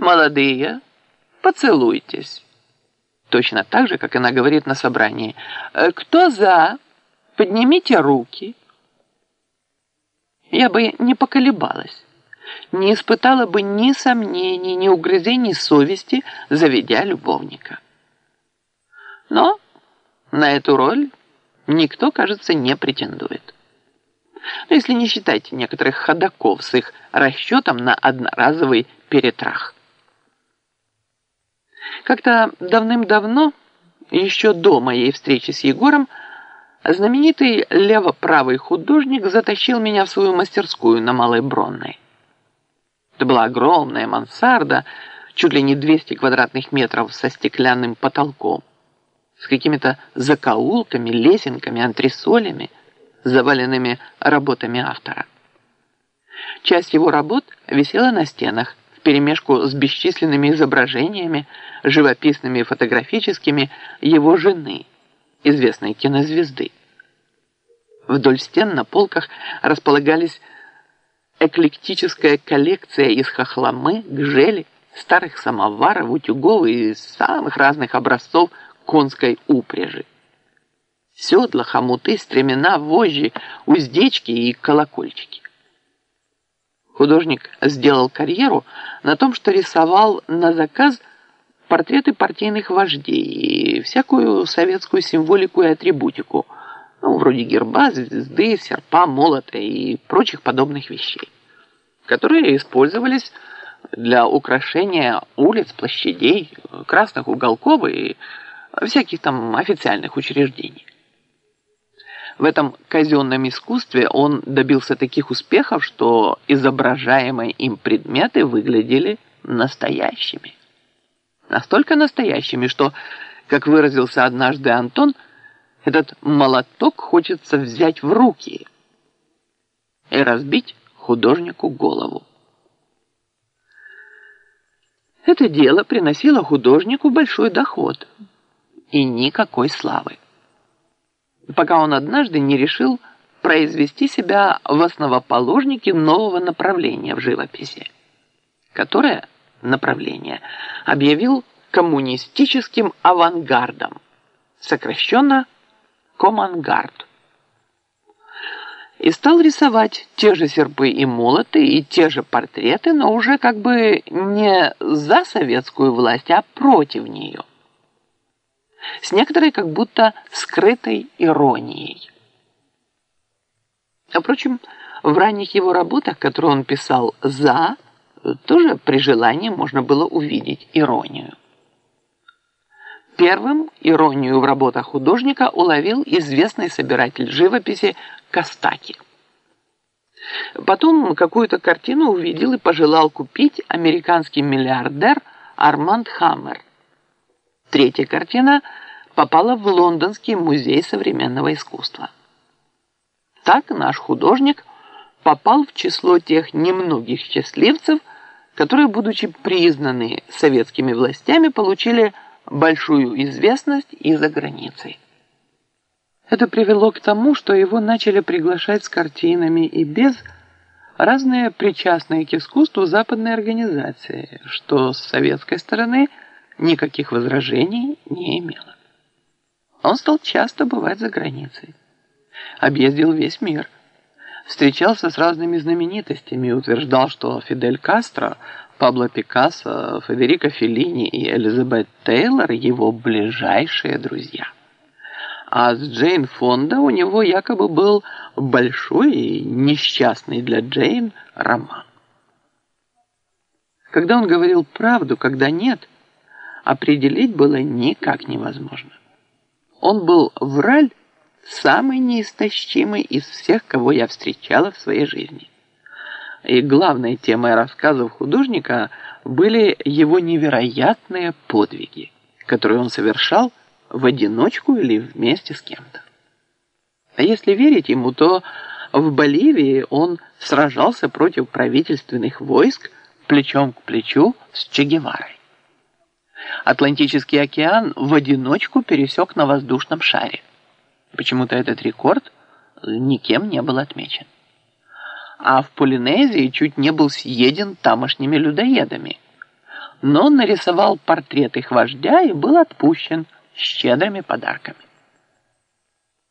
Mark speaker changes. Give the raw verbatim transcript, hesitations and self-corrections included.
Speaker 1: Молодые, поцелуйтесь. Точно так же, как она говорит на собрании. Кто за? Поднимите руки. Я бы не поколебалась, не испытала бы ни сомнений, ни угрызений совести, заведя любовника. Но на эту роль никто, кажется, не претендует. Но если не считать некоторых ходаков с их расчетом на одноразовый перетрах. Как-то давным-давно, еще до моей встречи с Егором, знаменитый лево-правый художник затащил меня в свою мастерскую на Малой Бронной. Это была огромная мансарда, чуть ли не двести квадратных метров со стеклянным потолком, с какими-то закоулками, лесенками, антресолями, заваленными работами автора. Часть его работ висела на стенах вперемешку с бесчисленными изображениями, живописными и фотографическими, его жены, известной кинозвезды. Вдоль стен на полках располагались эклектическая коллекция из хохломы, гжели, старых самоваров, утюгов и самых разных образцов конской упряжи. Седла, хомуты, стремена, вожжи, уздечки и колокольчики. Художник сделал карьеру на том, что рисовал на заказ портреты партийных вождей и всякую советскую символику и атрибутику, ну, вроде герба, звезды, серпа, молота и прочих подобных вещей, которые использовались для украшения улиц, площадей, красных уголков и всяких там официальных учреждений. В этом казенном искусстве он добился таких успехов, что изображаемые им предметы выглядели настоящими. Настолько настоящими, что, как выразился однажды Антон, этот молоток хочется взять в руки и разбить художнику голову. Это дело приносило художнику большой доход и никакой славы, пока он однажды не решил произвести себя в основоположнике нового направления в живописи, которое направление объявил коммунистическим авангардом, сокращенно комангард, и стал рисовать те же серпы и молоты и те же портреты, но уже как бы не за советскую власть, а против нее, с некоторой как будто скрытой иронией. А впрочем, в ранних его работах, которые он писал «за», тоже при желании можно было увидеть иронию. Первым иронию в работах художника уловил известный собиратель живописи Костаки. Потом какую-то картину увидел и пожелал купить американский миллиардер Арманд Хаммер. Третья картина попала в Лондонский музей современного искусства. Так наш художник попал в число тех немногих счастливцев, которые, будучи признаны советскими властями, получили большую известность и за границей. Это привело к тому, что его начали приглашать с картинами и без разные причастные к искусству западные организации, что с советской стороны никаких возражений не имело. Он стал часто бывать за границей, объездил весь мир, встречался с разными знаменитостями и утверждал, что Фидель Кастро, Пабло Пикассо, Федерико Феллини и Элизабет Тейлор – его ближайшие друзья. А с Джейн Фонда у него якобы был большой и несчастный для Джейн роман. Когда он говорил правду, когда нет, определить было никак невозможно. Он был враль самый неистощимый из всех, кого я встречала в своей жизни. И главной темой рассказов художника были его невероятные подвиги, которые он совершал в одиночку или вместе с кем-то. А если верить ему, то в Боливии он сражался против правительственных войск плечом к плечу с Че Геварой. Атлантический океан в одиночку пересек на воздушном шаре. Почему-то этот рекорд никем не был отмечен. А в Полинезии чуть не был съеден тамошними людоедами. но нарисовал портрет их вождя и был отпущен с щедрыми подарками.